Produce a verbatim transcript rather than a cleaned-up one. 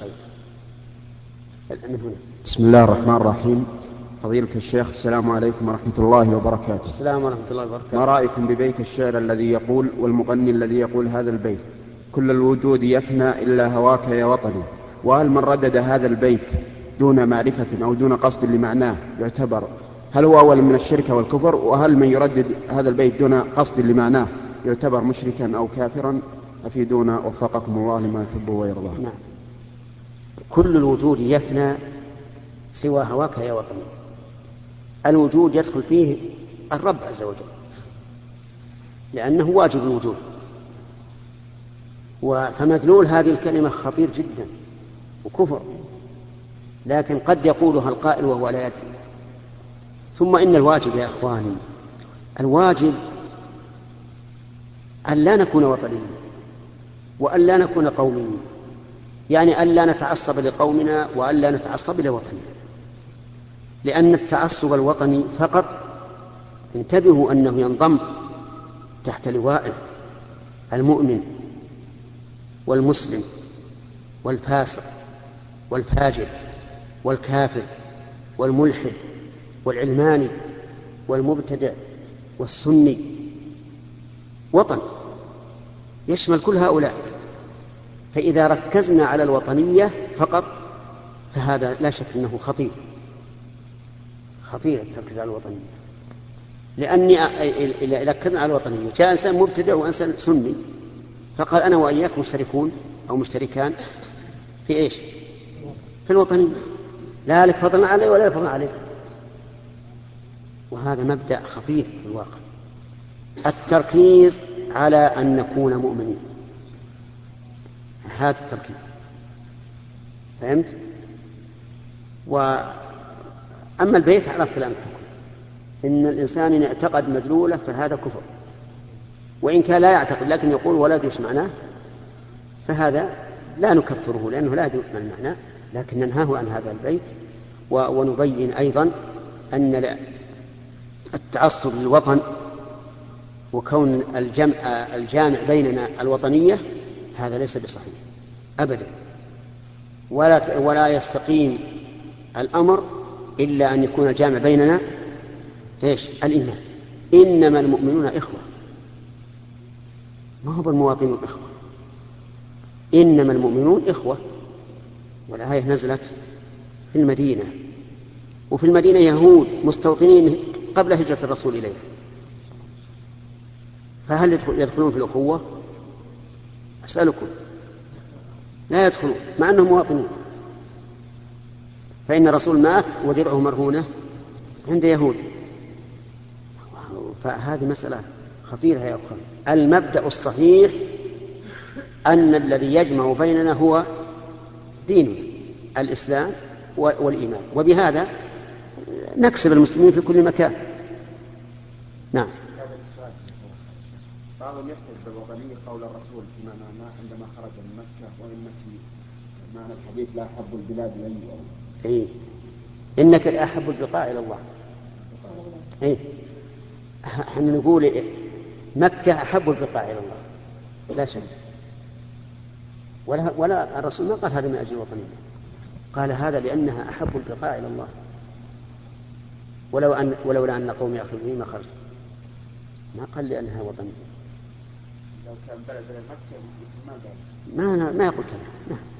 من هنا. بسم الله الرحمن الرحيم. فضيلة الشيخ، السلام عليكم ورحمة الله وبركاته. السلام ورحمة الله وبركاته. ما رأيكم ببيت الشعر الذي يقول والمغني الذي يقول هذا البيت: كل الوجود يفنى إلا هواك يا وطني؟ وهل من ردد هذا البيت دون معرفة أو دون قصد لمعناه يعتبر، هل هو أول من الشرك والكفر؟ وهل من يردد هذا البيت دون قصد لمعناه يعتبر مشركا أو كافرا؟ أفيدونا وفقكم الله لما يحبه ويرضاه. نعم. كل الوجود يفنى سوى هواك يا وطني. الوجود يدخل فيه الرب عز وجل لأنه واجب الوجود، فمدلول هذه الكلمة خطير جدا وكفر، لكن قد يقولها القائل وهو لا يدري. ثم إن الواجب يا إخواني، الواجب أن لا نكون وطنيين وأن لا نكون قوميين، يعني أن لا نتعصب لقومنا وأن لا نتعصب لوطننا، لأن التعصب الوطني فقط انتبهوا أنه ينضم تحت لوائه المؤمن والمسلم والفاسق والفاجر والكافر والملحد والعلماني والمبتدع والسني، وطن يشمل كل هؤلاء. فإذا ركزنا على الوطنية فقط فهذا لا شك أنه خطير خطير التركيز على الوطنية، لأني إذا ركزنا على الوطنية جاء إنسان مبتدع وإنسان سني فقال أنا وإياك مشتركون أو مشتركان في إيش؟ في الوطنية، لا لك فضل علي ولا لك فضل عليك. وهذا مبدأ خطير في الواقع، التركيز على أن نكون مؤمنين، هذا التركيز. فهمت؟ وأما البيت عرفت الآن الحكم، إن الإنسان إن اعتقد مدلوله فهذا كفر، وإن كان لا يعتقد لكن يقول ولا يدرس معناه فهذا لا نكفره لأنه لا يدرس معناه، لكن ننهاه عن هذا البيت. ونبين أيضا أن التعصب للوطن وكون الجمع الجامع بيننا الوطنية هذا ليس بصحيح أبدا، ولا ولا يستقيم الأمر إلا أن يكون الجامع بيننا إيش؟ الإيمان. إنما المؤمنون إخوة، ما هو بالمواطنون إخوة، إنما المؤمنون إخوة. والآية نزلت في المدينة، وفي المدينة يهود مستوطنين قبل هجرة الرسول إليه، فهل يدخلون في الأخوة؟ أسألكم. لا يدخلون مع أنهم مواطنون، فإن الرسول مات ودرعه مرهونة عند يهود. فهذه مسألة خطيرة يا أخوان. المبدأ الصحيح أن الذي يجمع بيننا هو ديننا الإسلام والإيمان، وبهذا نكسب المسلمين في كل مكان. نعم. بعضهم يحتج بالوطنية قول الرسول فيما معناه عندما خرج من مكة: وإنك معنى الحديث لا أحب البلاد إلي. إيه، إنك أحب البقاع إلى الله. إيه، احنا نقول مكة أحب البقاع إلى الله لا شك، ولا, ولا الرسول ما قال هذا من أجل الوطنية، قال هذا لأنها أحب البقاع إلى الله، ولو أن ولولا أن قومي يأخذوني ما خرج، ما قال لأنها وطنية. لو كان بلد مكة ما قال ما ما يقول كذا. نعم.